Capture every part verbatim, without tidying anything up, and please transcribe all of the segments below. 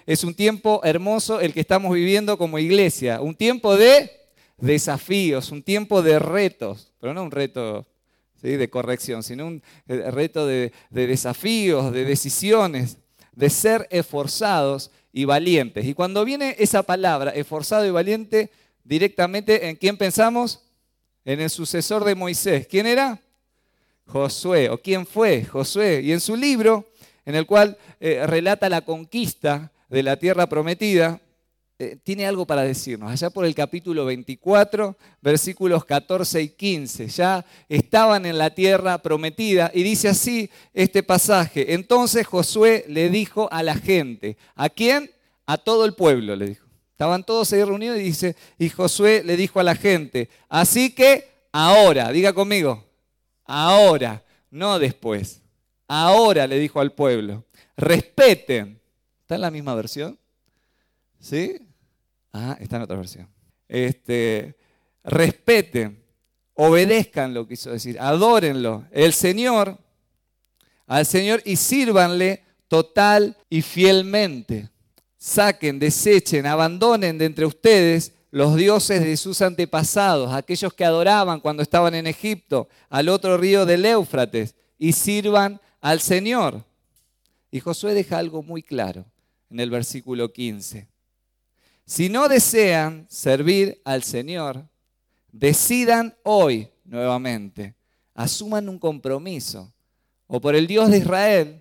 es un tiempo hermoso el que estamos viviendo como iglesia, un tiempo de desafíos, un tiempo de retos, pero no un reto, ¿sí?, de corrección, sino un reto de, de desafíos, de decisiones, de ser esforzados y valientes. Y cuando viene esa palabra, esforzado y valiente, directamente, ¿en quién pensamos? En el sucesor de Moisés. ¿Quién era? Josué. ¿O quién fue? Josué. Y en su libro, en el cual eh, relata la conquista de la tierra prometida, eh, tiene algo para decirnos. Allá por el capítulo veinticuatro, versículos catorce y quince, ya estaban en la tierra prometida y dice así este pasaje. Entonces Josué le dijo a la gente, ¿a quién? A todo el pueblo le dijo. Estaban todos ahí reunidos y dice, y Josué le dijo a la gente, así que ahora, diga conmigo, ahora, no después, ahora le dijo al pueblo, respeten. ¿Está en la misma versión? ¿Sí? Ah, está en otra versión. Este, respeten, obedezcan lo que quiso decir, adórenlo, el Señor, al Señor y sírvanle total y fielmente. Saquen, desechen, abandonen de entre ustedes los dioses de sus antepasados, aquellos que adoraban cuando estaban en Egipto, al otro río del Éufrates, y sirvan al Señor. Y Josué deja algo muy claro en el versículo quince. Si no desean servir al Señor, decidan hoy nuevamente, asuman un compromiso, o por el Dios de Israel,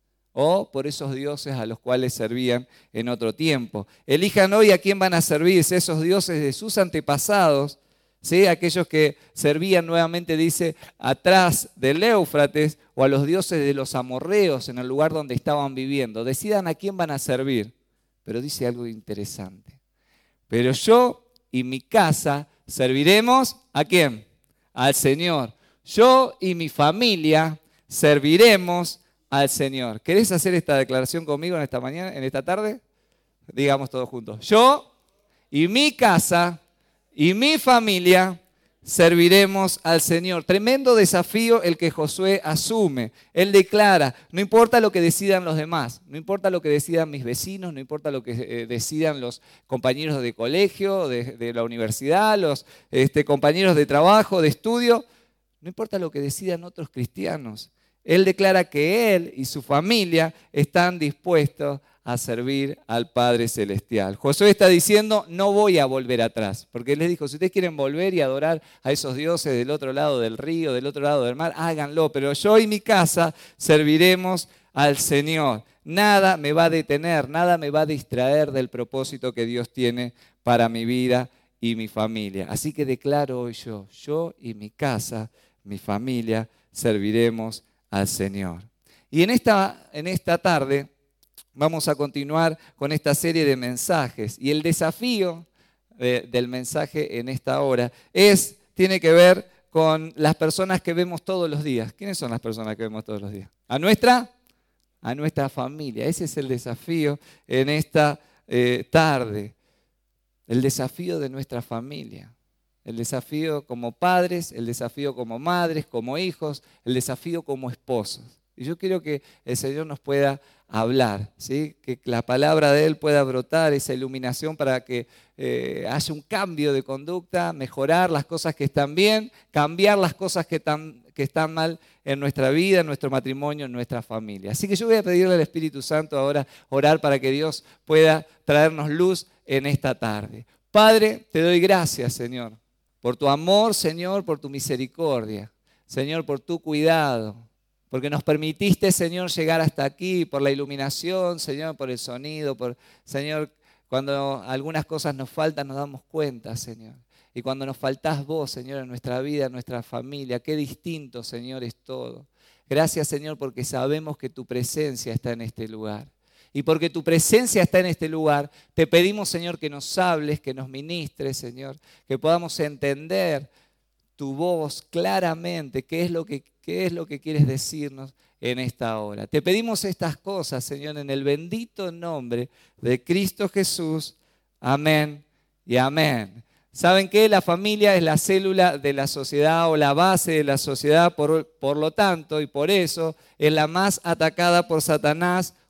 o por esos dioses a los cuales servían en otro tiempo. Elijan hoy a quién van a servir, esos dioses de sus antepasados, ¿sí?, aquellos que servían nuevamente, dice, atrás del Éufrates, o a los dioses de los amorreos en el lugar donde estaban viviendo. Decidan a quién van a servir. Pero dice algo interesante. Pero yo y mi casa serviremos, ¿a quién? Al Señor. Yo y mi familia serviremos al Señor. ¿Querés hacer esta declaración conmigo en esta mañana, en esta tarde? Digamos todos juntos. Yo y mi casa y mi familia serviremos al Señor. Tremendo desafío el que Josué asume. Él declara, no importa lo que decidan los demás, no importa lo que decidan mis vecinos, no importa lo que eh, decidan los compañeros de colegio, de, de la universidad, los este, compañeros de trabajo, de estudio, no importa lo que decidan otros cristianos. Él declara que él y su familia están dispuestos a servir al Padre Celestial. Josué está diciendo, no voy a volver atrás, porque él les dijo, si ustedes quieren volver y adorar a esos dioses del otro lado del río, del otro lado del mar, háganlo, pero yo y mi casa serviremos al Señor. Nada me va a detener, nada me va a distraer del propósito que Dios tiene para mi vida y mi familia. Así que declaro hoy yo, yo y mi casa, mi familia, serviremos al Señor. Y en esta, en esta tarde vamos a continuar con esta serie de mensajes. Y el desafío de, del mensaje en esta hora es, tiene que ver con las personas que vemos todos los días. ¿Quiénes son las personas que vemos todos los días? A nuestra, a nuestra familia. Ese es el desafío en esta eh, tarde. El desafío de nuestra familia. El desafío como padres, el desafío como madres, como hijos, el desafío como esposos. Y yo quiero que el Señor nos pueda hablar, ¿sí? Que la palabra de Él pueda brotar, esa iluminación para que eh, haya un cambio de conducta, mejorar las cosas que están bien, cambiar las cosas que, tan, que están mal en nuestra vida, en nuestro matrimonio, en nuestra familia. Así que yo voy a pedirle al Espíritu Santo ahora orar para que Dios pueda traernos luz en esta tarde. Padre, te doy gracias, Señor, por tu amor, Señor, por tu misericordia, Señor, por tu cuidado, porque nos permitiste, Señor, llegar hasta aquí, por la iluminación, Señor, por el sonido, por, Señor, cuando algunas cosas nos faltan nos damos cuenta, Señor. Y cuando nos faltás vos, Señor, en nuestra vida, en nuestra familia, qué distinto, Señor, es todo. Gracias, Señor, porque sabemos que tu presencia está en este lugar. Y porque tu presencia está en este lugar, te pedimos, Señor, que nos hables, que nos ministres, Señor, que podamos entender tu voz claramente, qué es lo que, qué es lo que quieres decirnos en esta hora. Te pedimos estas cosas, Señor, en el bendito nombre de Cristo Jesús. Amén y amén. ¿Saben qué? La familia es la célula de la sociedad o la base de la sociedad, por, por lo tanto, y por eso es la más atacada por Satanás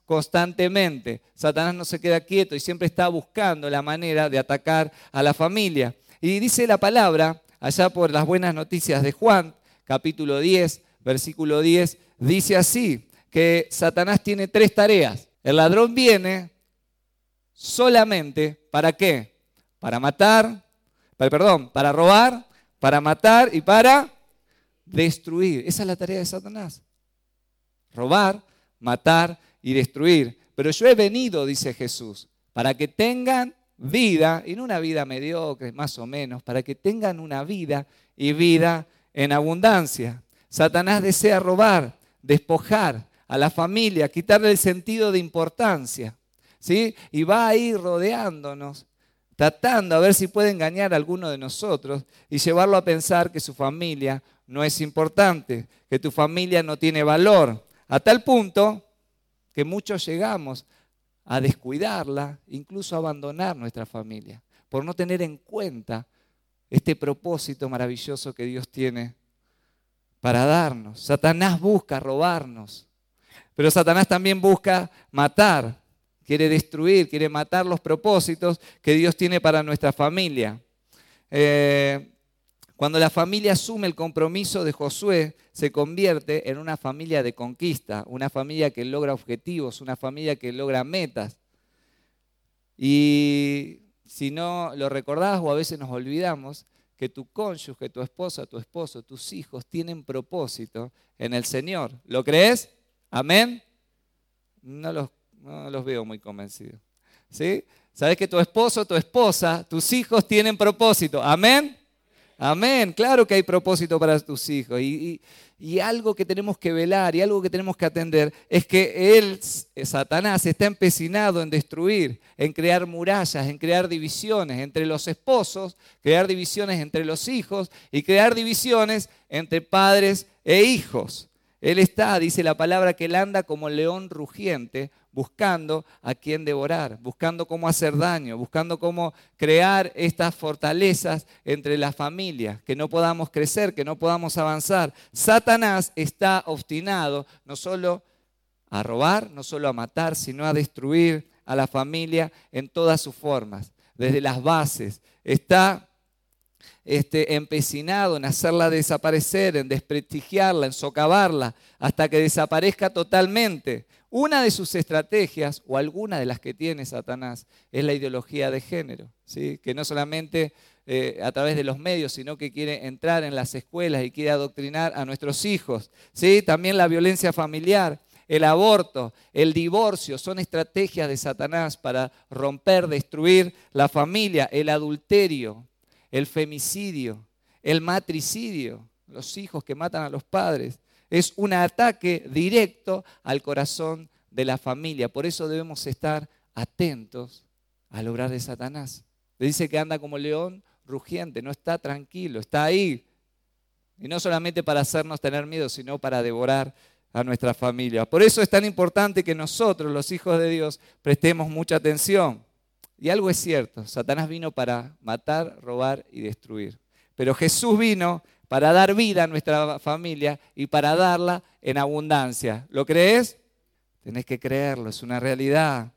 constantemente. Satanás no se queda quieto y siempre está buscando la manera de atacar a la familia. Y dice la palabra, allá por las buenas noticias de Juan, capítulo diez, versículo diez, dice así, que Satanás tiene tres tareas. El ladrón viene solamente, ¿para qué? Para matar, para, perdón, para robar, para matar y para destruir. Esa es la tarea de Satanás. Robar, matar y destruir. Pero yo he venido, dice Jesús, para que tengan vida, y no una vida mediocre, más o menos, para que tengan una vida y vida en abundancia. Satanás desea robar, despojar a la familia, quitarle el sentido de importancia, ¿sí? Y va a ir rodeándonos, tratando a ver si puede engañar a alguno de nosotros y llevarlo a pensar que su familia no es importante, que tu familia no tiene valor, a tal punto que muchos llegamos a descuidarla, incluso a abandonar nuestra familia, por no tener en cuenta este propósito maravilloso que Dios tiene para darnos. Satanás busca robarnos, pero Satanás también busca matar, quiere destruir, quiere matar los propósitos que Dios tiene para nuestra familia. Eh, cuando la familia asume el compromiso de Josué, se convierte en una familia de conquista, una familia que logra objetivos, una familia que logra metas. Y si no lo recordás o a veces nos olvidamos, que tu cónyuge, tu esposa, tu esposo, tus hijos tienen propósito en el Señor. ¿Lo crees? ¿Amén? No los, no los veo muy convencidos. ¿Sí? ¿Sabes que tu esposo, tu esposa, tus hijos tienen propósito? ¿Amén? Amén, claro que hay propósito para tus hijos y, y, y algo que tenemos que velar y algo que tenemos que atender es que él, Satanás, está empecinado en destruir, en crear murallas, en crear divisiones entre los esposos, crear divisiones entre los hijos y crear divisiones entre padres e hijos. Él está, dice la palabra, que él anda como león rugiente, buscando a quién devorar, buscando cómo hacer daño, buscando cómo crear estas fortalezas entre las familias, que no podamos crecer, que no podamos avanzar. Satanás está obstinado no solo a robar, no solo a matar, sino a destruir a la familia en todas sus formas, desde las bases. Está Este, empecinado en hacerla desaparecer, en desprestigiarla, en socavarla, hasta que desaparezca totalmente. Una de sus estrategias, o alguna de las que tiene Satanás, es la ideología de género, ¿sí? Que no solamente eh, a través de los medios, sino que quiere entrar en las escuelas y quiere adoctrinar a nuestros hijos, ¿sí? También la violencia familiar, el aborto, el divorcio, son estrategias de Satanás para romper, destruir la familia, el adulterio, el femicidio, el matricidio, los hijos que matan a los padres. Es un ataque directo al corazón de la familia. Por eso debemos estar atentos al obrar de Satanás. Le dice que anda como león rugiente, no está tranquilo, está ahí. Y no solamente para hacernos tener miedo, sino para devorar a nuestra familia. Por eso es tan importante que nosotros, los hijos de Dios, prestemos mucha atención. Y algo es cierto, Satanás vino para matar, robar y destruir. Pero Jesús vino para dar vida a nuestra familia y para darla en abundancia. ¿Lo crees? Tenés que creerlo, es una realidad.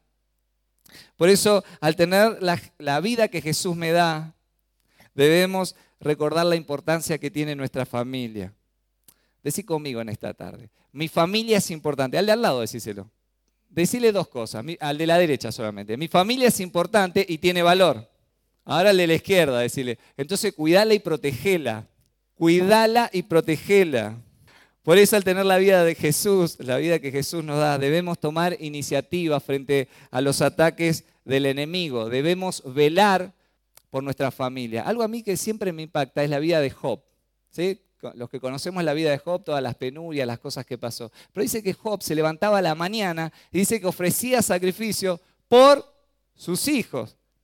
Por eso, al tener la, la vida que Jesús me da, debemos recordar la importancia que tiene nuestra familia. Decí conmigo en esta tarde, mi familia es importante. Al de al lado decíselo. Decile dos cosas, al de la derecha solamente. Mi familia es importante y tiene valor. Ahora al de la izquierda, decile. Entonces cuidala y protegela. Cuidala y protegela. Por eso al tener la vida de Jesús, la vida que Jesús nos da, debemos tomar iniciativa frente a los ataques del enemigo. Debemos velar por nuestra familia. Algo a mí que siempre me impacta es la vida de Job, ¿sí? Los que conocemos la vida de Job, todas las penurias, las cosas que pasó. Pero dice que Job se levantaba a la mañana y dice que ofrecía sacrificio por sus hijos,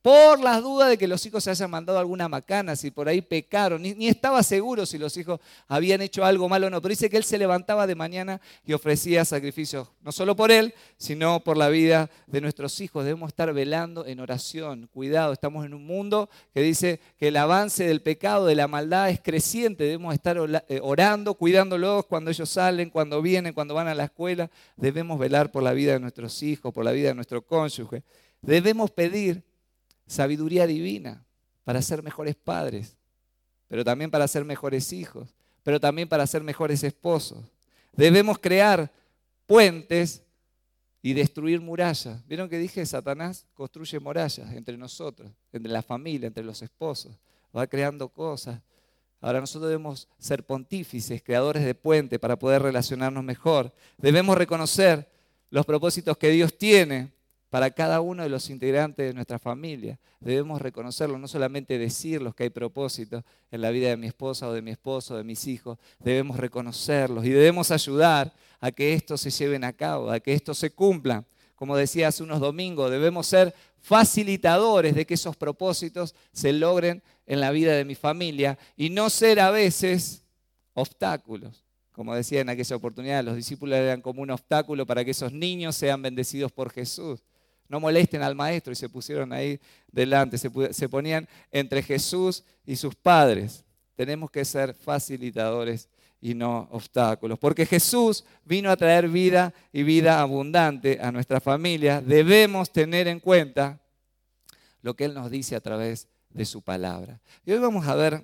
Por las dudas de que los hijos se hayan mandado alguna macana, si por ahí pecaron. Ni, ni estaba seguro si los hijos habían hecho algo malo o no. Pero dice que él se levantaba de mañana y ofrecía sacrificios, no solo por él, sino por la vida de nuestros hijos. Debemos estar velando en oración. Cuidado, estamos en un mundo que dice que el avance del pecado, de la maldad es creciente. Debemos estar orando, cuidándolos cuando ellos salen, cuando vienen, cuando van a la escuela. Debemos velar por la vida de nuestros hijos, por la vida de nuestro cónyuge. Debemos pedir sabiduría divina para ser mejores padres, pero también para ser mejores hijos, pero también para ser mejores esposos. Debemos crear puentes y destruir murallas. ¿Vieron que dije? Satanás construye murallas entre nosotros, entre la familia, entre los esposos. Va creando cosas. Ahora nosotros debemos ser pontífices, creadores de puentes para poder relacionarnos mejor. Debemos reconocer los propósitos que Dios tiene para cada uno de los integrantes de nuestra familia. Debemos reconocerlo, no solamente decirlos que hay propósitos en la vida de mi esposa o de mi esposo, de mis hijos. Debemos reconocerlos y debemos ayudar a que estos se lleven a cabo, a que estos se cumplan. Como decía hace unos domingos, debemos ser facilitadores de que esos propósitos se logren en la vida de mi familia y no ser a veces obstáculos. Como decía en aquella oportunidad, los discípulos eran como un obstáculo para que esos niños sean bendecidos por Jesús. No molesten al maestro, y se pusieron ahí delante, se, se ponían entre Jesús y sus padres. Tenemos que ser facilitadores y no obstáculos, porque Jesús vino a traer vida y vida abundante a nuestra familia. Debemos tener en cuenta lo que Él nos dice a través de su palabra. Y hoy vamos a ver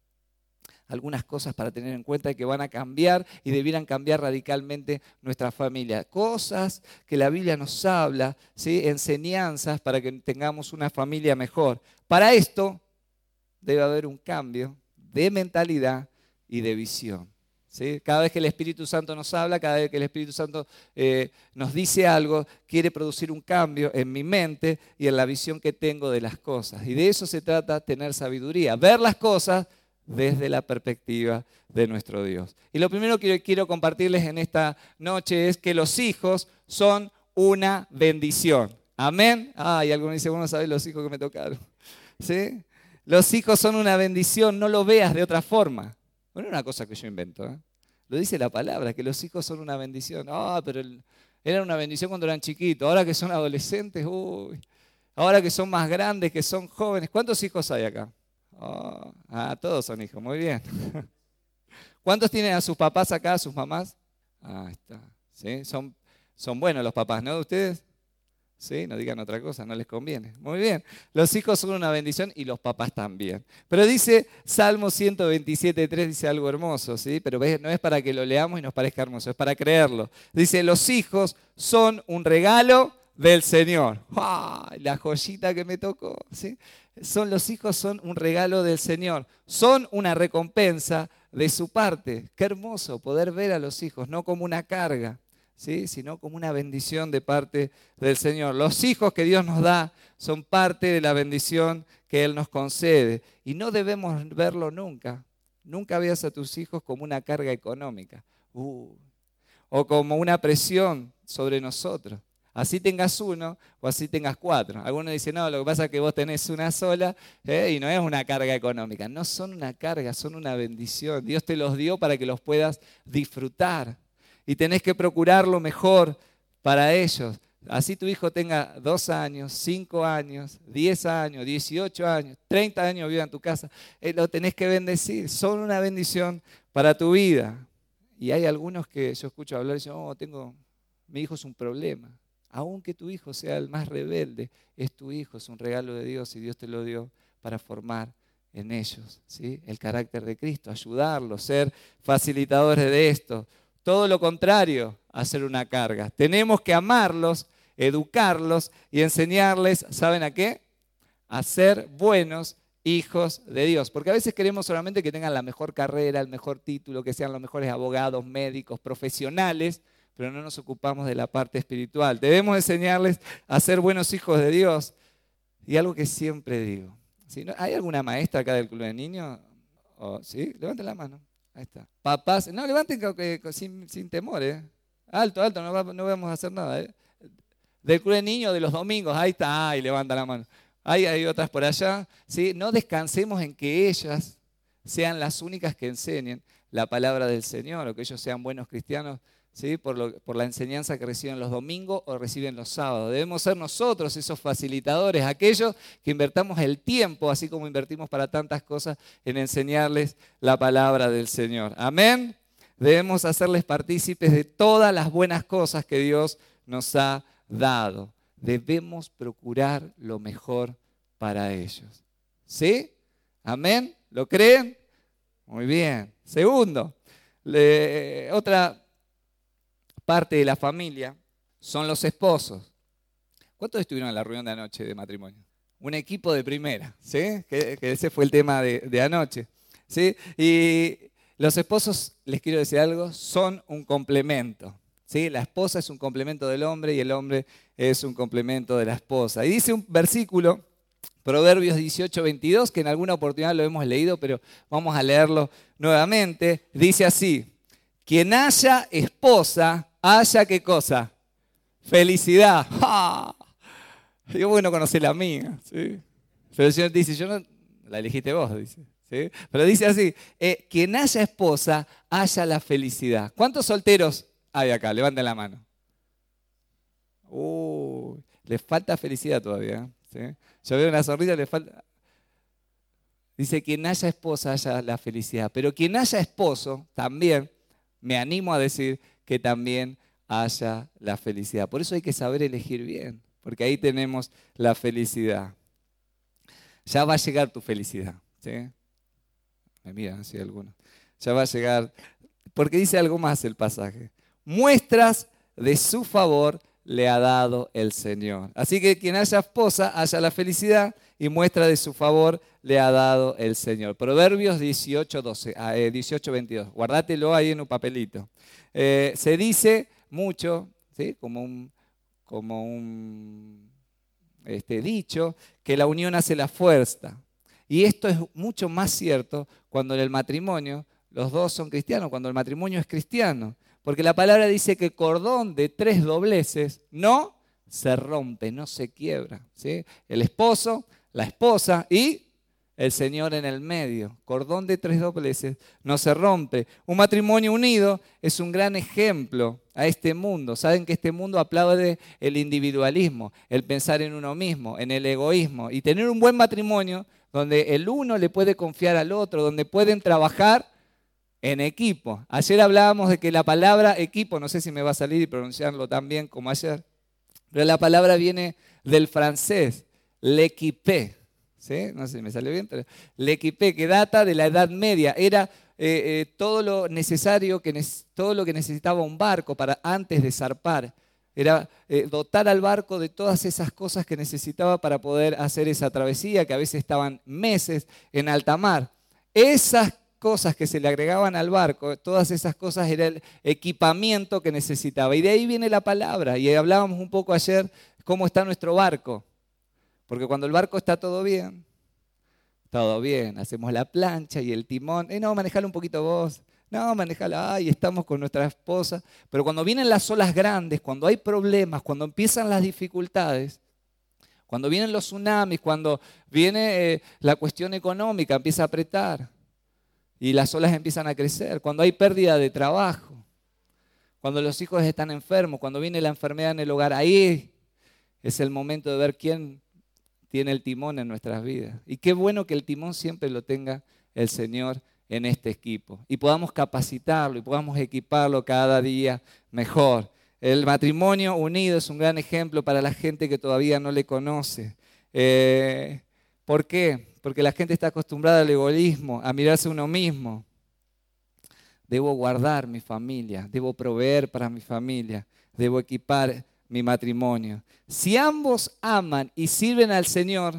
algunas cosas para tener en cuenta y que van a cambiar y debieran cambiar radicalmente nuestra familia. Cosas que la Biblia nos habla, ¿sí? Enseñanzas para que tengamos una familia mejor. Para esto debe haber un cambio de mentalidad y de visión. ¿Sí? Cada vez que el Espíritu Santo nos habla, cada vez que el Espíritu Santo eh, nos dice algo, quiere producir un cambio en mi mente y en la visión que tengo de las cosas. Y de eso se trata, tener sabiduría, ver las cosas desde la perspectiva de nuestro Dios. Y lo primero que quiero compartirles en esta noche es que los hijos son una bendición. Amén. Ah, y algunos dicen, bueno, ¿sabes los hijos que me tocaron? ¿Sí? Los hijos son una bendición, no lo veas de otra forma. Bueno, es una cosa que yo invento, ¿eh? Lo dice la palabra, que los hijos son una bendición. Ah, pero el, eran una bendición cuando eran chiquitos. Ahora que son adolescentes, uy. Ahora que son más grandes, que son jóvenes. ¿Cuántos hijos hay acá? Oh, ah, todos son hijos, muy bien. ¿Cuántos tienen a sus papás acá, a sus mamás? Ah, está. ¿Sí? Son, son buenos los papás, ¿no? ¿Ustedes? Sí, no digan otra cosa, no les conviene. Muy bien. Los hijos son una bendición y los papás también. Pero dice Salmo ciento veintisiete, tres, dice algo hermoso, ¿sí? Pero no es para que lo leamos y nos parezca hermoso, es para creerlo. Dice, los hijos son un regalo del Señor. ¡Ah! La joyita que me tocó, ¿sí? Son, los hijos son un regalo del Señor, son una recompensa de su parte. Qué hermoso poder ver a los hijos, no como una carga, ¿sí? Sino como una bendición de parte del Señor. Los hijos que Dios nos da son parte de la bendición que Él nos concede y no debemos verlo nunca. Nunca veas a tus hijos como una carga económica uh, o como una presión sobre nosotros. Así tengas uno o así tengas cuatro. Algunos dicen, no, lo que pasa es que vos tenés una sola ¿eh? Y no es una carga económica. No son una carga, son una bendición. Dios te los dio para que los puedas disfrutar. Y tenés que procurar lo mejor para ellos. Así tu hijo tenga dos años, cinco años, diez años, dieciocho años, treinta años viva en tu casa. Eh, lo tenés que bendecir. Son una bendición para tu vida. Y hay algunos que yo escucho hablar y dicen, oh, tengo, mi hijo es un problema. Aunque tu hijo sea el más rebelde, es tu hijo, es un regalo de Dios y Dios te lo dio para formar en ellos, ¿sí? El carácter de Cristo, ayudarlos, ser facilitadores de esto. Todo lo contrario, hacer una carga. Tenemos que amarlos, educarlos y enseñarles, ¿saben a qué? A ser buenos hijos de Dios. Porque a veces queremos solamente que tengan la mejor carrera, el mejor título, que sean los mejores abogados, médicos, profesionales, pero no nos ocupamos de la parte espiritual. Debemos enseñarles a ser buenos hijos de Dios. Y algo que siempre digo, ¿sí? ¿Hay alguna maestra acá del Club de Niños? Oh, ¿sí? Levanten la mano. Ahí está. Papás, no, levanten sin, sin temor, ¿eh? Alto, alto, no, va, no vamos a hacer nada, ¿eh? Del Club de Niños de los domingos, ahí está, ahí levanta la mano. Hay, hay otras por allá, ¿sí? No descansemos en que ellas sean las únicas que enseñen la palabra del Señor, o que ellos sean buenos cristianos, ¿sí? Por, lo, por la enseñanza que reciben los domingos o reciben los sábados. Debemos ser nosotros esos facilitadores, aquellos que invertamos el tiempo, así como invertimos para tantas cosas, en enseñarles la palabra del Señor. Amén. Debemos hacerles partícipes de todas las buenas cosas que Dios nos ha dado. Debemos procurar lo mejor para ellos. ¿Sí? Amén. ¿Lo creen? Muy bien. Segundo, le, otra parte de la familia son los esposos. ¿Cuántos estuvieron en la reunión de anoche de matrimonio? Un equipo de primera, ¿sí? Que, que ese fue el tema de, de anoche, ¿sí? Y los esposos, les quiero decir algo, son un complemento, ¿sí? La esposa es un complemento del hombre y el hombre es un complemento de la esposa. Y dice un versículo, Proverbios dieciocho, veintidós, que en alguna oportunidad lo hemos leído, pero vamos a leerlo nuevamente. Dice así: quien haya esposa, haya ¿qué cosa? Felicidad. ¡Ah! Yo bueno conocí la mía, ¿sí? Pero el Señor dice, yo no, la elegiste vos, dice, ¿sí? Pero dice así, eh, quien haya esposa, haya la felicidad. ¿Cuántos solteros hay acá? Levanten la mano. Uh, les falta felicidad todavía, ¿sí? Yo veo una sonrisa, le falta. Dice, quien haya esposa, haya la felicidad. Pero quien haya esposo, también, me animo a decir que también haya la felicidad. Por eso hay que saber elegir bien, porque ahí tenemos la felicidad. Ya va a llegar tu felicidad, ¿sí? Me miran así algunos. Ya va a llegar, porque dice algo más el pasaje. Muestras de su favor le ha dado el Señor. Así que quien haya esposa, haya la felicidad, y muestra de su favor le ha dado el Señor. Proverbios dieciocho, doce, eh, dieciocho, veintidós. Guardátelo ahí en un papelito. Eh, se dice mucho, ¿sí? como un, como un este, dicho, que la unión hace la fuerza. Y esto es mucho más cierto cuando en el matrimonio los dos son cristianos, cuando el matrimonio es cristiano. Porque la palabra dice que cordón de tres dobleces no se rompe, no se quiebra, ¿sí? El esposo, la esposa y el Señor en el medio. Cordón de tres dobleces no se rompe. Un matrimonio unido es un gran ejemplo a este mundo. Saben que este mundo aplaude el individualismo, el pensar en uno mismo, en el egoísmo. Y tener un buen matrimonio donde el uno le puede confiar al otro, donde pueden trabajar en equipo. Ayer hablábamos de que la palabra equipo, no sé si me va a salir y pronunciarlo tan bien como ayer, pero la palabra viene del francés, l'équipe, ¿sí? No sé si me salió bien, pero l'équipe, que data de la Edad Media. Era eh, eh, todo lo necesario, que todo lo que necesitaba un barco para antes de zarpar. Era eh, dotar al barco de todas esas cosas que necesitaba para poder hacer esa travesía, que a veces estaban meses en alta mar. Esas cosas que se le agregaban al barco, todas esas cosas era el equipamiento que necesitaba. Y de ahí viene la palabra. Y hablábamos un poco ayer cómo está nuestro barco. Porque cuando el barco está todo bien, todo bien, hacemos la plancha y el timón. Eh, no, manejalo un poquito vos. No, manejala, ay, estamos con nuestra esposa. Pero cuando vienen las olas grandes, cuando hay problemas, cuando empiezan las dificultades, cuando vienen los tsunamis, cuando viene eh, la cuestión económica, empieza a apretar. Y las olas empiezan a crecer, cuando hay pérdida de trabajo, cuando los hijos están enfermos, cuando viene la enfermedad en el hogar, ahí es el momento de ver quién tiene el timón en nuestras vidas. Y qué bueno que el timón siempre lo tenga el Señor en este equipo. Y podamos capacitarlo y podamos equiparlo cada día mejor. El matrimonio unido es un gran ejemplo para la gente que todavía no le conoce. Eh, ¿Por qué? Porque la gente está acostumbrada al egoísmo, a mirarse a uno mismo. Debo guardar mi familia, debo proveer para mi familia, debo equipar mi matrimonio. Si ambos aman y sirven al Señor,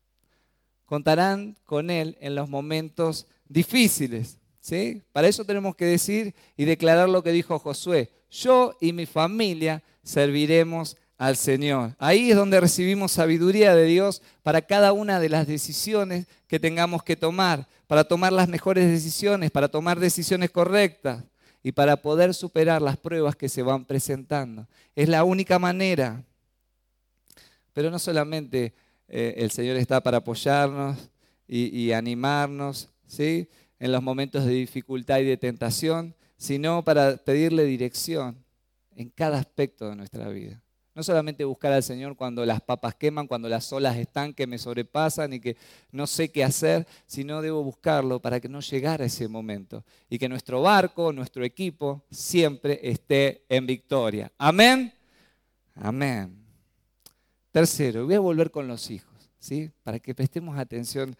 contarán con Él en los momentos difíciles, ¿sí? Para eso tenemos que decir y declarar lo que dijo Josué: yo y mi familia serviremos al Señor. Ahí es donde recibimos sabiduría de Dios para cada una de las decisiones que tengamos que tomar, para tomar las mejores decisiones, para tomar decisiones correctas y para poder superar las pruebas que se van presentando. Es la única manera. Pero no solamente eh, el Señor está para apoyarnos y, y animarnos, ¿sí? En los momentos de dificultad y de tentación, sino para pedirle dirección en cada aspecto de nuestra vida. No solamente buscar al Señor cuando las papas queman, cuando las olas están que me sobrepasan y que no sé qué hacer, sino debo buscarlo para que no llegara ese momento y que nuestro barco, nuestro equipo, siempre esté en victoria. Amén. Amén. Tercero, voy a volver con los hijos, ¿sí? Para que prestemos atención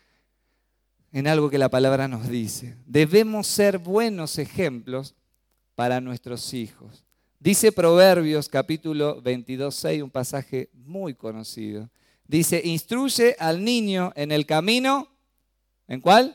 en algo que la palabra nos dice. Debemos ser buenos ejemplos para nuestros hijos. Dice Proverbios capítulo veintidós, seis, un pasaje muy conocido. Dice, instruye al niño en el camino, ¿en cuál?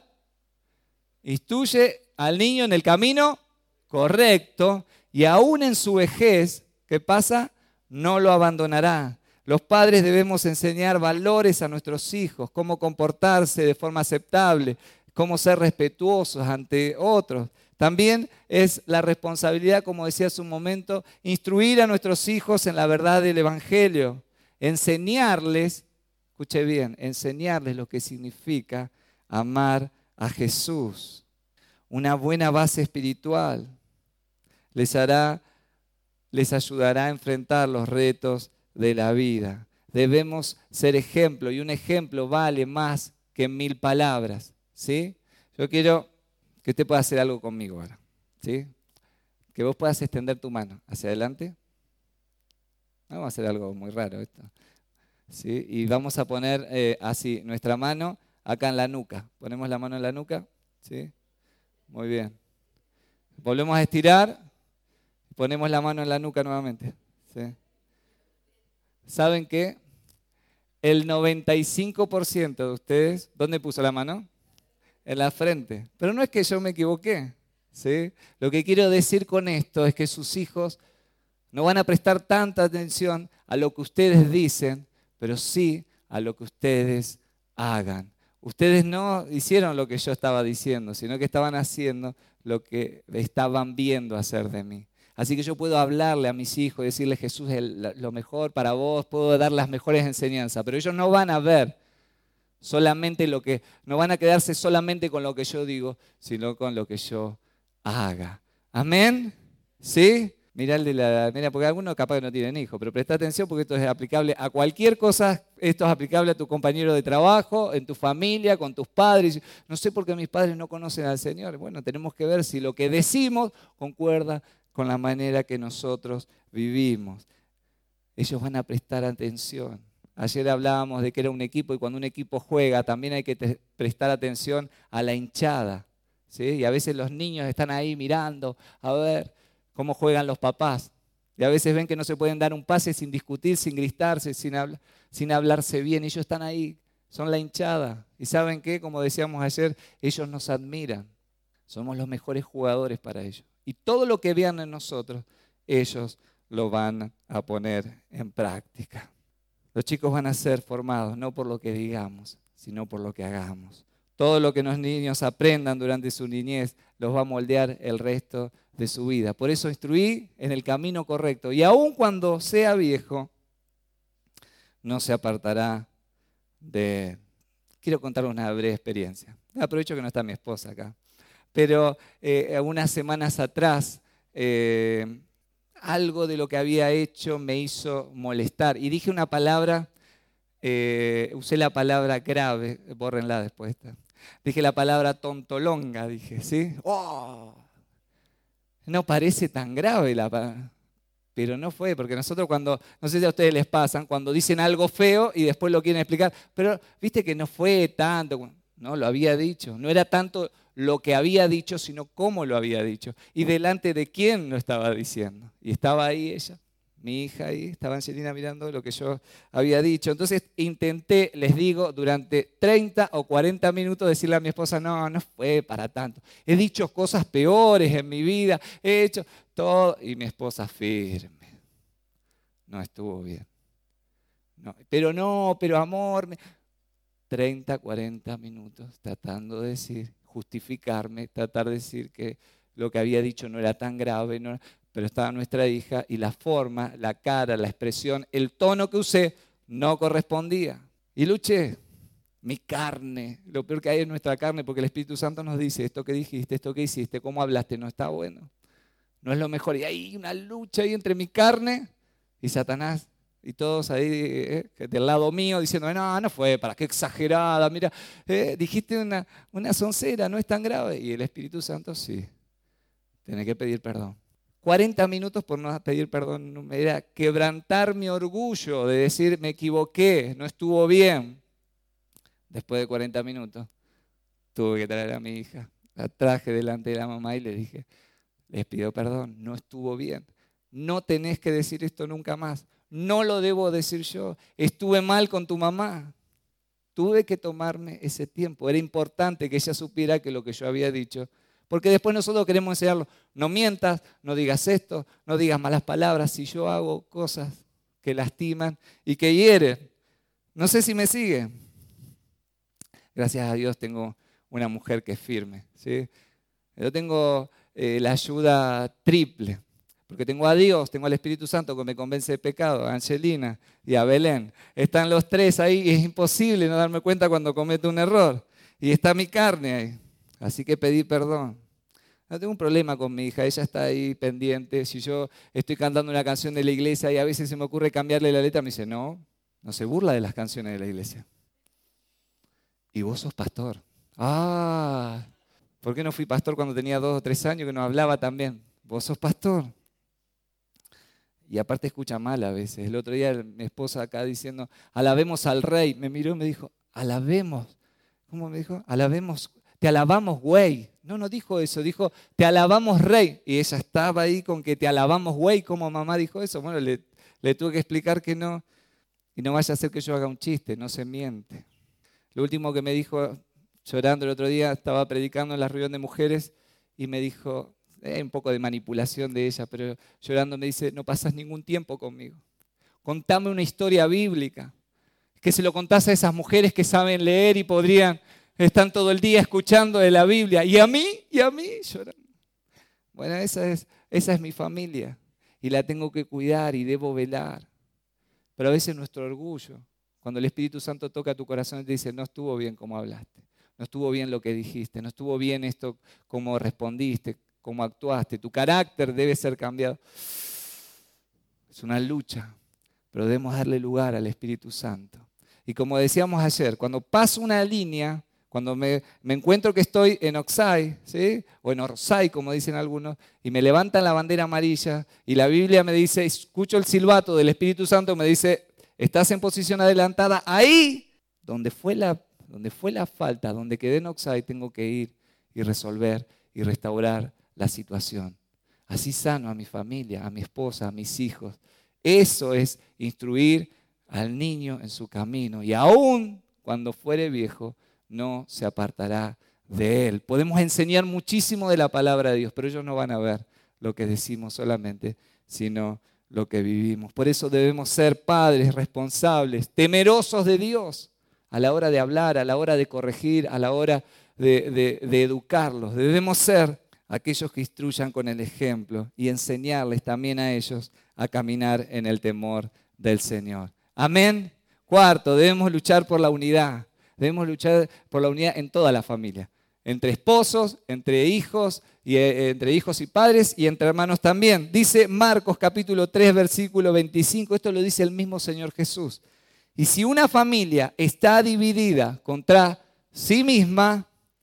Instruye al niño en el camino correcto y aún en su vejez, ¿qué pasa? No lo abandonará. Los padres debemos enseñar valores a nuestros hijos, cómo comportarse de forma aceptable, cómo ser respetuosos ante otros. También es la responsabilidad, como decía hace un momento, instruir a nuestros hijos en la verdad del Evangelio, enseñarles, escuche bien, enseñarles lo que significa amar a Jesús. Una buena base espiritual les hará, les ayudará a enfrentar los retos de la vida. Debemos ser ejemplo y un ejemplo vale más que mil palabras, ¿sí? Yo quiero que usted pueda hacer algo conmigo ahora, ¿sí? Que vos puedas extender tu mano hacia adelante. Vamos a hacer algo muy raro esto, ¿sí? Y vamos a poner eh, así nuestra mano acá en la nuca. Ponemos la mano en la nuca, ¿sí? Muy bien. Volvemos a estirar. Ponemos la mano en la nuca nuevamente, ¿sí? ¿Saben qué? El noventa y cinco por ciento de ustedes, ¿dónde puso la mano? En la frente. Pero no es que yo me equivoqué, ¿sí? Lo que quiero decir con esto es que sus hijos no van a prestar tanta atención a lo que ustedes dicen, pero sí a lo que ustedes hagan. Ustedes no hicieron lo que yo estaba diciendo, sino que estaban haciendo lo que estaban viendo hacer de mí. Así que yo puedo hablarle a mis hijos y decirle, Jesús es lo mejor para vos, puedo dar las mejores enseñanzas, pero ellos no van a ver solamente lo que, no van a quedarse solamente con lo que yo digo, sino con lo que yo haga. ¿Amén? ¿Sí? Mirá el de la, mira, porque algunos capaz que no tienen hijos, pero presta atención porque esto es aplicable a cualquier cosa. Esto es aplicable a tu compañero de trabajo, en tu familia, con tus padres. No sé por qué mis padres no conocen al Señor. Bueno, tenemos que ver si lo que decimos concuerda con la manera que nosotros vivimos. Ellos van a prestar atención. Ayer hablábamos de que era un equipo y cuando un equipo juega también hay que te- prestar atención a la hinchada, ¿sí? Y a veces los niños están ahí mirando a ver cómo juegan los papás. Y a veces ven que no se pueden dar un pase sin discutir, sin gritarse, sin, habl- sin hablarse bien. Ellos están ahí, son la hinchada. ¿Y saben qué? Como decíamos ayer, ellos nos admiran. Somos los mejores jugadores para ellos. Y todo lo que vean en nosotros, ellos lo van a poner en práctica. Los chicos van a ser formados no por lo que digamos, sino por lo que hagamos. Todo lo que los niños aprendan durante su niñez los va a moldear el resto de su vida. Por eso instruí en el camino correcto. Y aun cuando sea viejo, no se apartará de él. Quiero contarles una breve experiencia. Aprovecho que no está mi esposa acá. Pero eh, unas semanas atrás, eh, algo de lo que había hecho me hizo molestar. Y dije una palabra, eh, usé la palabra grave, bórrenla después. Esta. Dije la palabra tontolonga, dije, ¿sí? ¡Oh! No parece tan grave la palabra. Pero no fue, porque nosotros cuando, no sé si a ustedes les pasan, cuando dicen algo feo y después lo quieren explicar, pero viste que no fue tanto, no, lo había dicho, no era tanto lo que había dicho, sino cómo lo había dicho y delante de quién lo estaba diciendo. Y estaba ahí ella, mi hija ahí, estaba Angelina mirando lo que yo había dicho. Entonces intenté, les digo, durante treinta o cuarenta minutos decirle a mi esposa, no, no fue para tanto. He dicho cosas peores en mi vida, he hecho todo, y mi esposa firme. No estuvo bien. No, pero no, pero amor. Me... treinta, cuarenta minutos tratando de decir, justificarme, tratar de decir que lo que había dicho no era tan grave, no, pero estaba nuestra hija y la forma, la cara, la expresión, el tono que usé no correspondía. Y luché. Mi carne, lo peor que hay es nuestra carne, porque el Espíritu Santo nos dice, esto que dijiste, esto que hiciste, cómo hablaste, no está bueno. No es lo mejor. Y hay una lucha ahí entre mi carne y Satanás. Y todos ahí eh, del lado mío diciendo, no, no fue, para qué exagerada, mira, eh, dijiste una, una soncera, no es tan grave. Y el Espíritu Santo sí, tiene que pedir perdón. cuarenta minutos por no pedir perdón, era quebrantar mi orgullo de decir, me equivoqué, no estuvo bien. Después de cuarenta minutos, tuve que traer a mi hija, la traje delante de la mamá y le dije, les pido perdón, no estuvo bien. No tenés que decir esto nunca más. No lo debo decir yo. Estuve mal con tu mamá. Tuve que tomarme ese tiempo. Era importante que ella supiera que lo que yo había dicho. Porque después nosotros queremos enseñarlo. No mientas, no digas esto, no digas malas palabras. Si yo hago cosas que lastiman y que hieren. No sé si me sigue. Gracias a Dios tengo una mujer que es firme, ¿sí? Yo tengo eh, la ayuda triple. Porque tengo a Dios, tengo al Espíritu Santo que me convence de pecado, a Angelina y a Belén. Están los tres ahí y es imposible no darme cuenta cuando cometo un error. Y está mi carne ahí. Así que pedí perdón. No tengo un problema con mi hija, ella está ahí pendiente. Si yo estoy cantando una canción de la iglesia y a veces se me ocurre cambiarle la letra, me dice, no, no se burla de las canciones de la iglesia. Y vos sos pastor. Ah, ¿por qué no fui pastor cuando tenía dos o tres años que no hablaba tan bien? Vos sos pastor. Y aparte escucha mal a veces. El otro día mi esposa acá diciendo, alabemos al rey. Me miró y me dijo, alabemos. ¿Cómo me dijo? Alabemos, te alabamos, güey. No, no dijo eso, dijo, te alabamos, rey. Y ella estaba ahí con que te alabamos, güey. ¿Cómo mamá dijo eso? Bueno, le, le tuve que explicar que no. Y no vaya a ser que yo haga un chiste, no se miente. Lo último que me dijo, llorando el otro día, estaba predicando en la reunión de mujeres y me dijo, Eh, un poco de manipulación de ella, pero llorando me dice, no pasas ningún tiempo conmigo. Contame una historia bíblica, que se lo contás a esas mujeres que saben leer y podrían, están todo el día escuchando de la Biblia. Y a mí, y a mí, llorando. Bueno, esa es, esa es mi familia y la tengo que cuidar y debo velar. Pero a veces nuestro orgullo, cuando el Espíritu Santo toca tu corazón y te dice, no estuvo bien como hablaste, no estuvo bien lo que dijiste, no estuvo bien esto como respondiste, cómo actuaste, tu carácter debe ser cambiado. Es una lucha, pero debemos darle lugar al Espíritu Santo. Y como decíamos ayer, cuando paso una línea, cuando me, me encuentro que estoy en Oxai, ¿sí? O en Orsay, como dicen algunos, y me levantan la bandera amarilla, y la Biblia me dice, escucho el silbato del Espíritu Santo, me dice, estás en posición adelantada, ahí, donde fue la, donde fue la falta, donde quedé en Oxai, tengo que ir y resolver y restaurar la situación. Así sano a mi familia, a mi esposa, a mis hijos. Eso es instruir al niño en su camino. Y aún cuando fuere viejo, no se apartará de él. Podemos enseñar muchísimo de la palabra de Dios, pero ellos no van a ver lo que decimos solamente, sino lo que vivimos. Por eso debemos ser padres responsables, temerosos de Dios a la hora de hablar, a la hora de corregir, a la hora de, de, de educarlos. Debemos ser aquellos que instruyan con el ejemplo y enseñarles también a ellos a caminar en el temor del Señor. Amén. Cuarto, debemos luchar por la unidad. Debemos luchar por la unidad en toda la familia. Entre esposos, entre hijos, y, eh, entre hijos y padres y entre hermanos también. Dice Marcos capítulo tres, versículo veinticinco. Esto lo dice el mismo Señor Jesús. Y si una familia está dividida contra sí misma,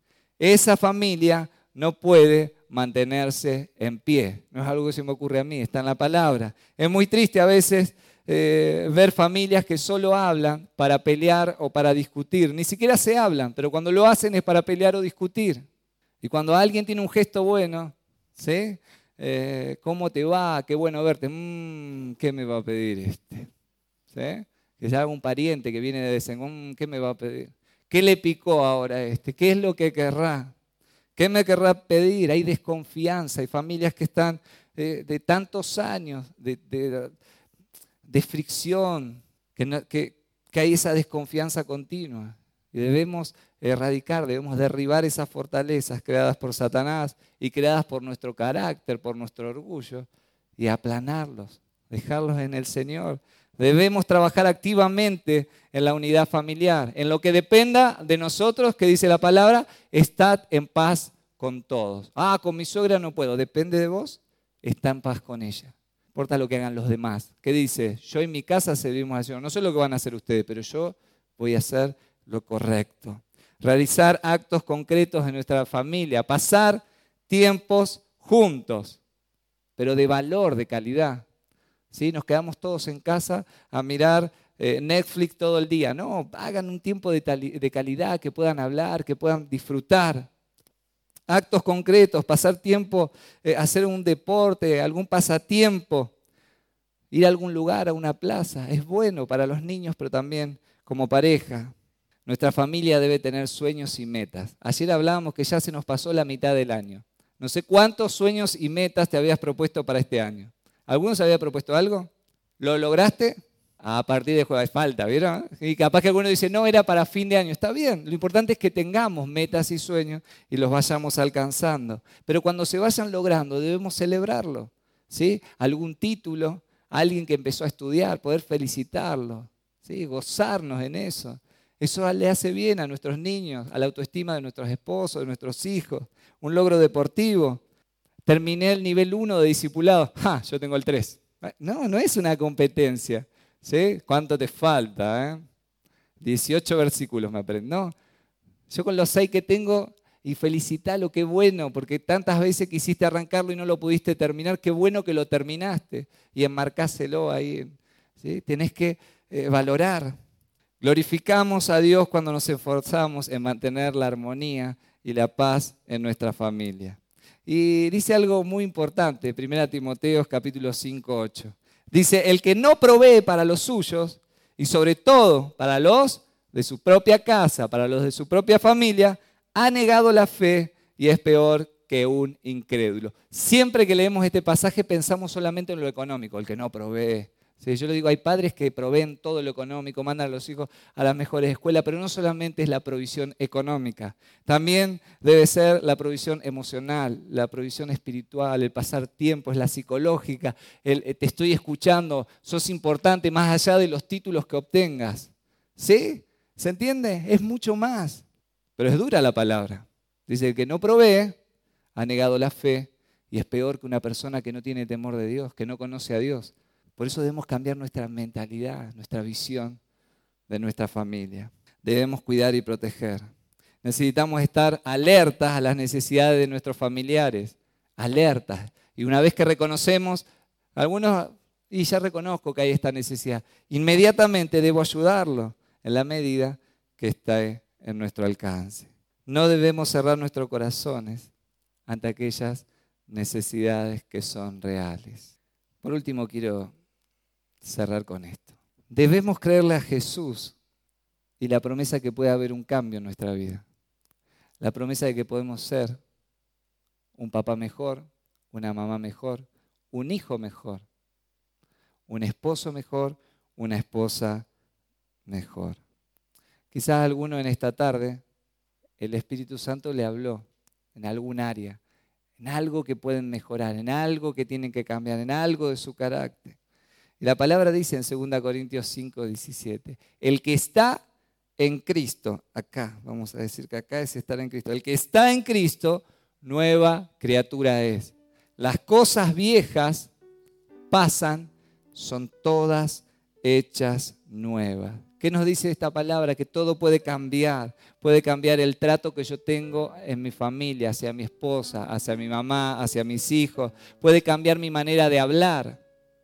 esa familia no puede mantenerse en pie. No es algo que se me ocurre a mí, está en la palabra. Es muy triste a veces eh, ver familias que solo hablan para pelear o para discutir. Ni siquiera se hablan, pero cuando lo hacen es para pelear o discutir. Y cuando alguien tiene un gesto bueno, ¿sí? Eh, ¿Cómo te va? Qué bueno verte. Mm, ¿Qué me va a pedir este? ¿Sí? Que ya haga un pariente que viene de Desengón, mm, ¿qué me va a pedir? ¿Qué le picó ahora a este? ¿Qué es lo que querrá? ¿Qué me querrá pedir? Hay desconfianza, hay familias que están eh, de tantos años de, de, de fricción, que, no, que, que hay esa desconfianza continua. Y debemos erradicar, debemos derribar esas fortalezas creadas por Satanás y creadas por nuestro carácter, por nuestro orgullo, y aplanarlos, dejarlos en el Señor, Debemos trabajar activamente en la unidad familiar. En lo que dependa de nosotros, que dice la palabra, estad en paz con todos. Ah, con mi suegra no puedo. Depende de vos, está en paz con ella. No importa lo que hagan los demás. ¿Qué dice? Yo en mi casa servimos al Señor. No sé lo que van a hacer ustedes, pero yo voy a hacer lo correcto. Realizar actos concretos en nuestra familia. Pasar tiempos juntos, pero de valor, de calidad. ¿Sí? Nos quedamos todos en casa a mirar eh, Netflix todo el día. No, hagan un tiempo de, de calidad, que puedan hablar, que puedan disfrutar. Actos concretos, pasar tiempo, eh, hacer un deporte, algún pasatiempo, ir a algún lugar, a una plaza. Es bueno para los niños, pero también como pareja. Nuestra familia debe tener sueños y metas. Ayer hablábamos que ya se nos pasó la mitad del año. No sé cuántos sueños y metas te habías propuesto para este año. ¿Alguno se había propuesto algo? ¿Lo lograste? A partir de jueves falta, ¿vieron? Y capaz que alguno dice, no, era para fin de año. Está bien, lo importante es que tengamos metas y sueños y los vayamos alcanzando. Pero cuando se vayan logrando, debemos celebrarlo, ¿sí? Algún título, alguien que empezó a estudiar, poder felicitarlo, ¿sí? Gozarnos en eso. Eso le hace bien a nuestros niños, a la autoestima de nuestros esposos, de nuestros hijos. Un logro deportivo. Terminé el nivel uno de discipulado. ¡Ja! Yo tengo el tres. No, no es una competencia. ¿Sí? ¿Cuánto te falta? Eh? dieciocho versículos me aprendo. No. Yo con los seis que tengo, y felicitalo, qué bueno, porque tantas veces quisiste arrancarlo y no lo pudiste terminar, qué bueno que lo terminaste. Y enmarcáselo ahí. ¿Sí? Tenés que eh, valorar. Glorificamos a Dios cuando nos esforzamos en mantener la armonía y la paz en nuestra familia. Y dice algo muy importante, primera Timoteo capítulo cinco, ocho. Dice, el que no provee para los suyos, y sobre todo para los de su propia casa, para los de su propia familia, ha negado la fe y es peor que un incrédulo. Siempre que leemos este pasaje pensamos solamente en lo económico, el que no provee. Sí, yo le digo, hay padres que proveen todo lo económico, mandan a los hijos a las mejores escuelas, pero no solamente es la provisión económica, también debe ser la provisión emocional, la provisión espiritual, el pasar tiempo, es la psicológica, el te estoy escuchando, sos importante más allá de los títulos que obtengas. ¿Sí? ¿Se entiende? Es mucho más, pero es dura la palabra. Dice, el que no provee ha negado la fe y es peor que una persona que no tiene temor de Dios, que no conoce a Dios. Por eso debemos cambiar nuestra mentalidad, nuestra visión de nuestra familia. Debemos cuidar y proteger. Necesitamos estar alertas a las necesidades de nuestros familiares, alertas. Y una vez que reconocemos, algunos, y ya reconozco que hay esta necesidad, inmediatamente debo ayudarlo en la medida que está en nuestro alcance. No debemos cerrar nuestros corazones ante aquellas necesidades que son reales. Por último, quiero cerrar con esto. Debemos creerle a Jesús y la promesa que puede haber un cambio en nuestra vida. La promesa de que podemos ser un papá mejor, una mamá mejor, un hijo mejor, un esposo mejor, una esposa mejor. Quizás a alguno en esta tarde el Espíritu Santo le habló en algún área, en algo que pueden mejorar, en algo que tienen que cambiar, en algo de su carácter. Y la palabra dice en segunda Corintios cinco, diecisiete, el que está en Cristo, acá, vamos a decir que acá es estar en Cristo, el que está en Cristo, nueva criatura es. Las cosas viejas pasan, son todas hechas nuevas. ¿Qué nos dice esta palabra? Que todo puede cambiar. Puede cambiar el trato que yo tengo en mi familia, hacia mi esposa, hacia mi mamá, hacia mis hijos. Puede cambiar mi manera de hablar.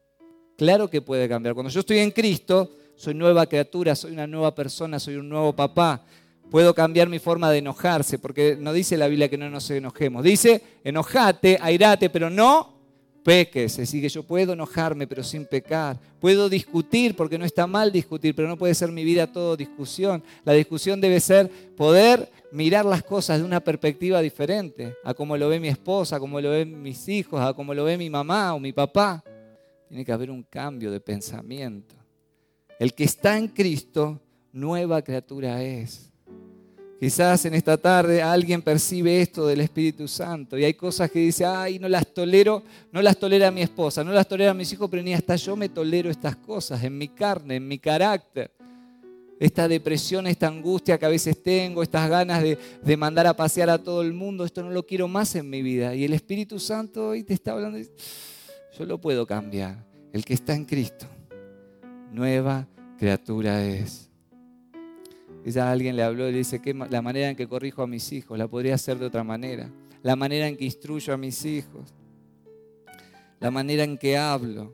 Claro que puede cambiar. Cuando yo estoy en Cristo, soy nueva criatura, soy una nueva persona, soy un nuevo papá. Puedo cambiar mi forma de enojarse, porque no dice la Biblia que no nos enojemos. Dice, enojate, airate, pero no peques. Es decir, que yo puedo enojarme, pero sin pecar. Puedo discutir, porque no está mal discutir, pero no puede ser mi vida todo discusión. La discusión debe ser poder mirar las cosas de una perspectiva diferente, a cómo lo ve mi esposa, a cómo lo ven mis hijos, a cómo lo ve mi mamá o mi papá. Tiene que haber un cambio de pensamiento. El que está en Cristo, nueva criatura es. Quizás en esta tarde alguien percibe esto del Espíritu Santo y hay cosas que dice, ay, no las tolero, no las tolera mi esposa, no las tolera mis hijos, pero ni hasta yo me tolero estas cosas en mi carne, en mi carácter. Esta depresión, esta angustia que a veces tengo, estas ganas de, de mandar a pasear a todo el mundo, esto no lo quiero más en mi vida. Y el Espíritu Santo hoy te está hablando, yo lo puedo cambiar. El que está en Cristo, nueva criatura es. Quizás alguien le habló y le dice que la manera en que corrijo a mis hijos la podría hacer de otra manera. La manera en que instruyo a mis hijos. La manera en que hablo.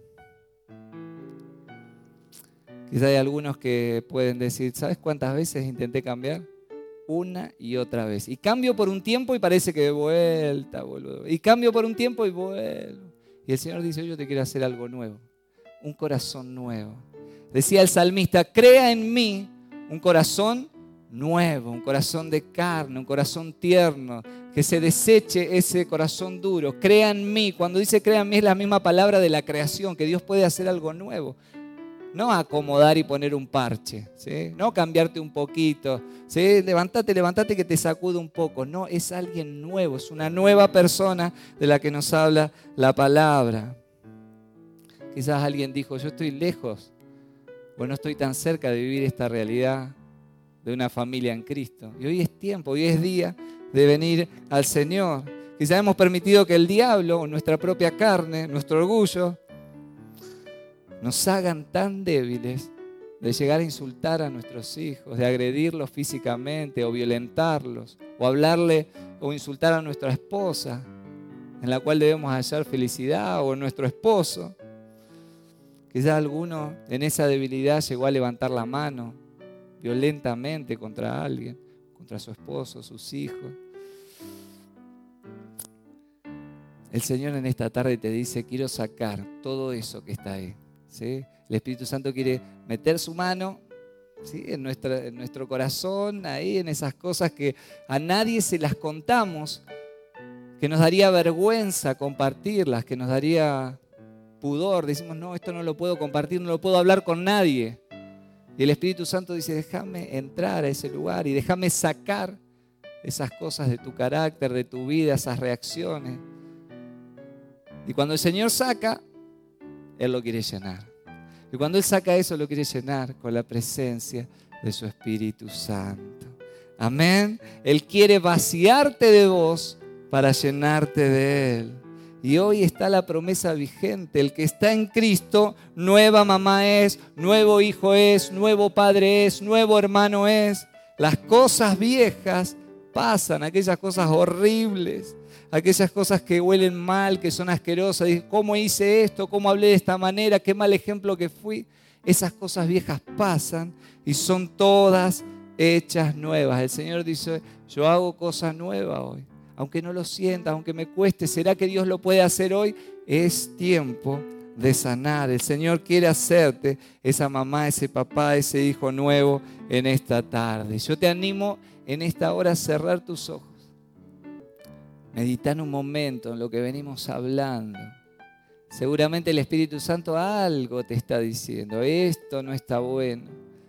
Quizás hay algunos que pueden decir, ¿sabes cuántas veces intenté cambiar? Una y otra vez. Y cambio por un tiempo y parece que de vuelta, boludo. Y cambio por un tiempo y vuelvo. Y el Señor dice, yo te quiero hacer algo nuevo. Un corazón nuevo. Decía el salmista, crea en mí un corazón nuevo, un corazón de carne, un corazón tierno, que se deseche ese corazón duro. Crea en mí. Cuando dice crea en mí es la misma palabra de la creación, que Dios puede hacer algo nuevo. No acomodar y poner un parche, ¿sí? No cambiarte un poquito, ¿sí? Levántate, levántate que te sacude un poco. No, es alguien nuevo, es una nueva persona de la que nos habla la palabra. Quizás alguien dijo, yo estoy lejos, o no estoy tan cerca de vivir esta realidad de una familia en Cristo. Y hoy es tiempo, hoy es día de venir al Señor. Quizás hemos permitido que el diablo, o nuestra propia carne, nuestro orgullo, nos hagan tan débiles de llegar a insultar a nuestros hijos, de agredirlos físicamente o violentarlos, o hablarle o insultar a nuestra esposa, en la cual debemos hallar felicidad, o a nuestro esposo. Quizás alguno en esa debilidad llegó a levantar la mano violentamente contra alguien, contra su esposo, sus hijos. El Señor en esta tarde te dice, quiero sacar todo eso que está ahí. ¿Sí? El Espíritu Santo quiere meter su mano, ¿sí? en, nuestra, en nuestro corazón, ahí en esas cosas que a nadie se las contamos, que nos daría vergüenza compartirlas, que nos daría pudor. Decimos, no, esto no lo puedo compartir, no lo puedo hablar con nadie. Y el Espíritu Santo dice, déjame entrar a ese lugar y déjame sacar esas cosas de tu carácter, de tu vida, esas reacciones. Y cuando el Señor saca, Él lo quiere llenar. Y cuando Él saca eso, lo quiere llenar con la presencia de su Espíritu Santo. Amén. Él quiere vaciarte de vos para llenarte de Él. Y hoy está la promesa vigente. El que está en Cristo, nueva mamá es, nuevo hijo es, nuevo padre es, nuevo hermano es. Las cosas viejas pasan, aquellas cosas horribles, aquellas cosas que huelen mal, que son asquerosas. ¿Cómo hice esto? ¿Cómo hablé de esta manera? ¿Qué mal ejemplo que fui? Esas cosas viejas pasan y son todas hechas nuevas. El Señor dice, yo hago cosas nuevas hoy. Aunque no lo sientas, aunque me cueste, ¿será que Dios lo puede hacer hoy? Es tiempo de sanar. El Señor quiere hacerte esa mamá, ese papá, ese hijo nuevo en esta tarde. Yo te animo en esta hora a cerrar tus ojos. Meditar un momento en lo que venimos hablando. Seguramente el Espíritu Santo algo te está diciendo. Esto no está bueno.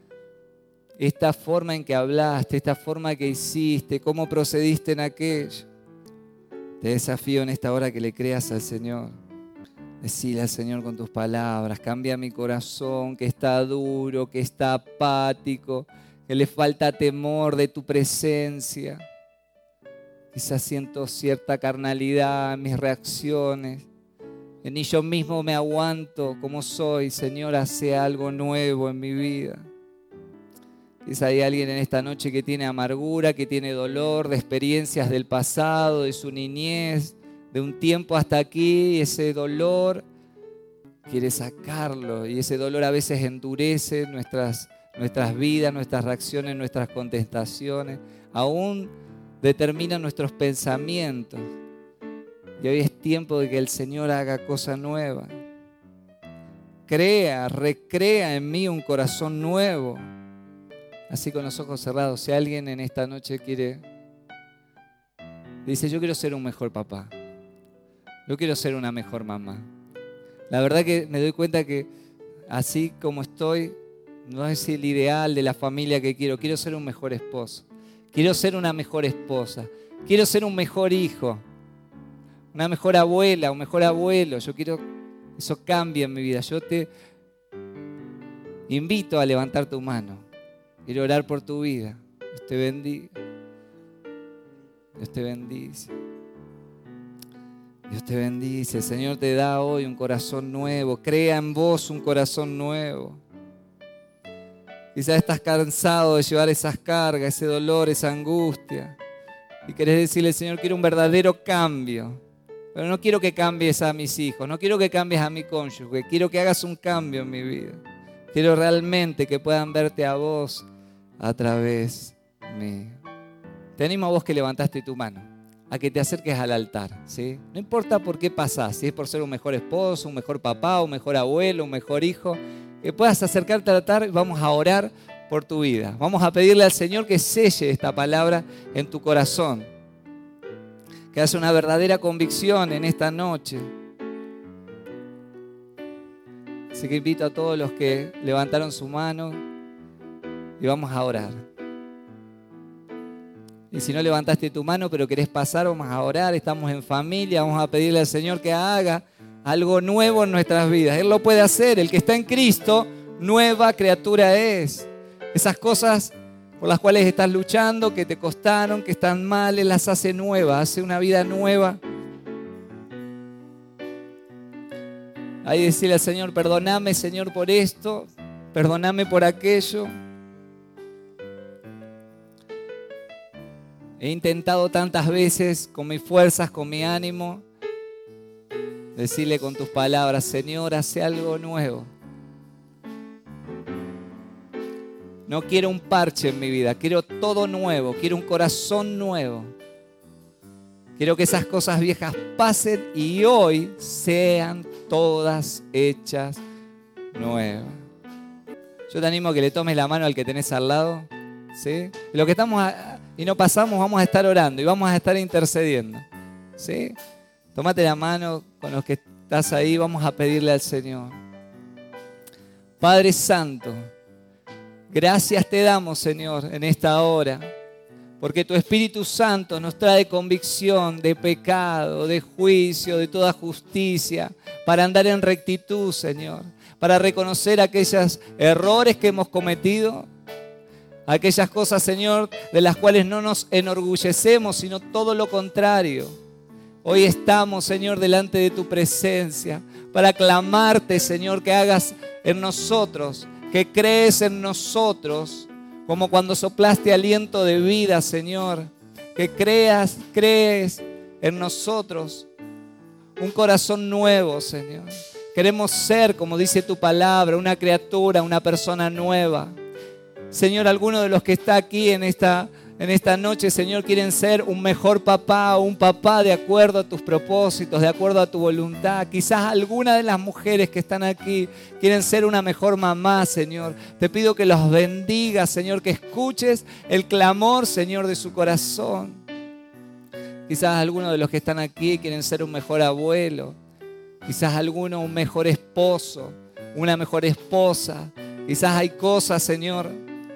Esta forma en que hablaste, esta forma que hiciste, cómo procediste en aquello. Te desafío en esta hora que le creas al Señor. Decile al Señor con tus palabras, cambia mi corazón que está duro, que está apático, que le falta temor de tu presencia. Quizás siento cierta carnalidad en mis reacciones. Que ni yo mismo me aguanto como soy. Señor, hace algo nuevo en mi vida. Quizás hay alguien en esta noche que tiene amargura, que tiene dolor de experiencias del pasado, de su niñez, de un tiempo hasta aquí. Y ese dolor quiere sacarlo. Y ese dolor a veces endurece nuestras, nuestras vidas, nuestras reacciones, nuestras contestaciones. Aún determina nuestros pensamientos. Y hoy es tiempo de que el Señor haga cosa nueva. Crea, recrea en mí un corazón nuevo. Así con los ojos cerrados, si alguien en esta noche quiere, dice, yo quiero ser un mejor papá. Yo quiero ser una mejor mamá. La verdad que me doy cuenta que así como estoy, no es el ideal de la familia que quiero. Quiero ser un mejor esposo. Quiero ser una mejor esposa. Quiero ser un mejor hijo. Una mejor abuela, un mejor abuelo. Yo quiero que eso cambie en mi vida. Yo te invito a levantar tu mano. Quiero orar por tu vida. Dios te bendiga. Dios te bendice. Dios te bendice. El Señor te da hoy un corazón nuevo. Crea en vos un corazón nuevo. Quizás estás cansado de llevar esas cargas, ese dolor, esa angustia. Y querés decirle, Señor, quiero un verdadero cambio. Pero no quiero que cambies a mis hijos. No quiero que cambies a mi cónyuge. Quiero que hagas un cambio en mi vida. Quiero realmente que puedan verte a vos a través mío. Te animo a vos que levantaste tu mano, a que te acerques al altar, ¿sí? No importa por qué pasás, si es por ser un mejor esposo, un mejor papá, un mejor abuelo, un mejor hijo, que puedas acercarte al altar y vamos a orar por tu vida. Vamos a pedirle al Señor que selle esta palabra en tu corazón, que haga una verdadera convicción en esta noche. Así que invito a todos los que levantaron su mano y vamos a orar. Y si no levantaste tu mano pero querés pasar, vamos a orar, estamos en familia, vamos a pedirle al Señor que haga algo nuevo en nuestras vidas. Él lo puede hacer, el que está en Cristo, nueva criatura es. Esas cosas por las cuales estás luchando, que te costaron, que están mal, Él las hace nuevas, hace una vida nueva. Ahí decirle al Señor, perdóname, Señor, por esto, perdóname por aquello. He intentado tantas veces con mis fuerzas, con mi ánimo, decirle con tus palabras, Señor, hace algo nuevo. No quiero un parche en mi vida, quiero todo nuevo, quiero un corazón nuevo. Quiero que esas cosas viejas pasen y hoy sean todas hechas nuevas. Yo te animo a que le tomes la mano al que tenés al lado, ¿sí? Lo que estamos a, y no pasamos, vamos a estar orando y vamos a estar intercediendo, ¿sí? Tómate la mano con los que estás ahí, vamos a pedirle al Señor. Padre Santo, gracias te damos, Señor, en esta hora, porque tu Espíritu Santo nos trae convicción de pecado, de juicio, de toda justicia, para andar en rectitud, Señor, para reconocer aquellos errores que hemos cometido, aquellas cosas, Señor, de las cuales no nos enorgullecemos, sino todo lo contrario. Hoy estamos, Señor, delante de tu presencia para clamarte, Señor, que hagas en nosotros, que crees en nosotros, como cuando soplaste aliento de vida, Señor, que creas, crees en nosotros un corazón nuevo, Señor. Queremos ser, como dice tu palabra, una criatura, una persona nueva. Señor, alguno de los que está aquí en esta, en esta noche, Señor, quieren ser un mejor papá o un papá de acuerdo a tus propósitos, de acuerdo a tu voluntad. Quizás alguna de las mujeres que están aquí quieren ser una mejor mamá, Señor. Te pido que los bendigas, Señor, que escuches el clamor, Señor, de su corazón. Quizás alguno de los que están aquí quieren ser un mejor abuelo. Quizás alguno un mejor esposo, una mejor esposa. Quizás hay cosas, Señor,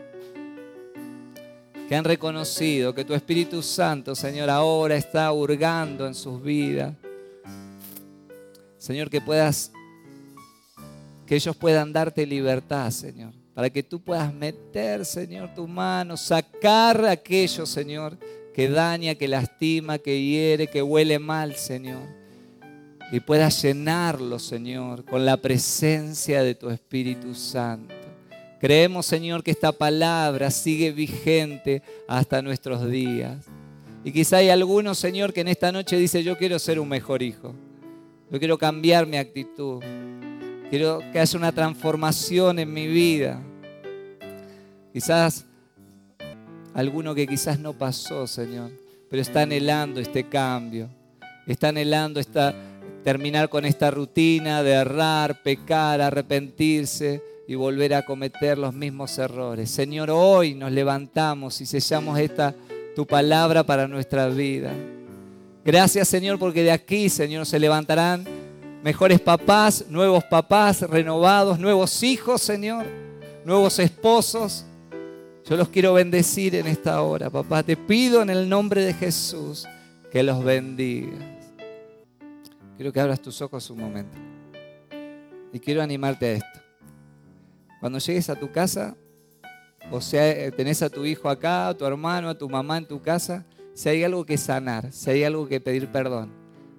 que han reconocido que tu Espíritu Santo, Señor, ahora está hurgando en sus vidas. Señor, que puedas, que ellos puedan darte libertad, Señor, para que tú puedas meter, Señor, tu mano, sacar aquello, Señor, que daña, que lastima, que hiere, que huele mal, Señor, y puedas llenarlo, Señor, con la presencia de tu Espíritu Santo. Creemos, Señor, que esta palabra sigue vigente hasta nuestros días. Y quizá hay algunos, Señor, que en esta noche dice, yo quiero ser un mejor hijo. Yo quiero cambiar mi actitud. Quiero que haya una transformación en mi vida. Quizás alguno que quizás no pasó, Señor, pero está anhelando este cambio. Está anhelando esta, terminar con esta rutina de errar, pecar, arrepentirse y volver a cometer los mismos errores. Señor, hoy nos levantamos y sellamos esta tu palabra para nuestra vida. Gracias, Señor, porque de aquí, Señor, se levantarán mejores papás, nuevos papás renovados, nuevos hijos, Señor, nuevos esposos. Yo los quiero bendecir en esta hora, papá. Te pido en el nombre de Jesús que los bendigas. Quiero que abras tus ojos un momento. Y quiero animarte a esto. Cuando llegues a tu casa, o sea, tenés a tu hijo acá, a tu hermano, a tu mamá en tu casa, si hay algo que sanar, si hay algo que pedir perdón.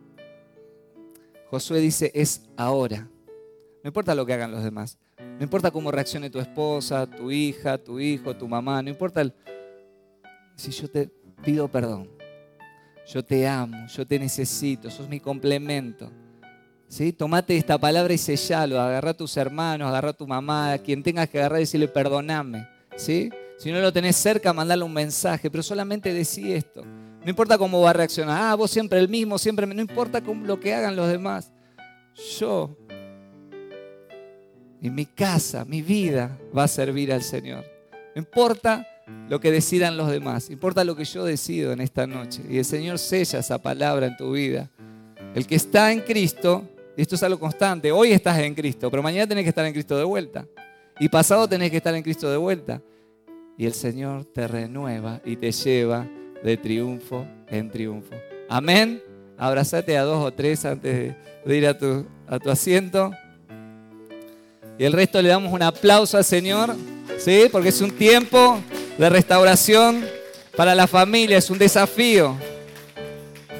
Josué dice, es ahora. No importa lo que hagan los demás. No importa cómo reaccione tu esposa, tu hija, tu hijo, tu mamá. No importa el... Si yo te pido perdón. Yo te amo, yo te necesito, sos mi complemento. ¿Sí? Tomate esta palabra y sellalo. Agarrá a tus hermanos, agarrá a tu mamá, a quien tengas que agarrar y decirle perdoname. ¿Sí? Si no lo tenés cerca, mandale un mensaje. Pero solamente decí esto. No importa cómo va a reaccionar. Ah, vos siempre el mismo, siempre... No importa cómo, lo que hagan los demás. Yo... Y mi casa, mi vida va a servir al Señor. No importa lo que decidan los demás, importa lo que yo decido en esta noche. Y el Señor sella esa palabra en tu vida. El que está en Cristo, y esto es algo constante, hoy estás en Cristo, pero mañana tenés que estar en Cristo de vuelta. Y pasado tenés que estar en Cristo de vuelta. Y el Señor te renueva y te lleva de triunfo en triunfo. Amén. Abrazate a dos o tres antes de, de ir a tu, a tu asiento. Y el resto le damos un aplauso al Señor, ¿sí? Porque es un tiempo de restauración para la familia, es un desafío.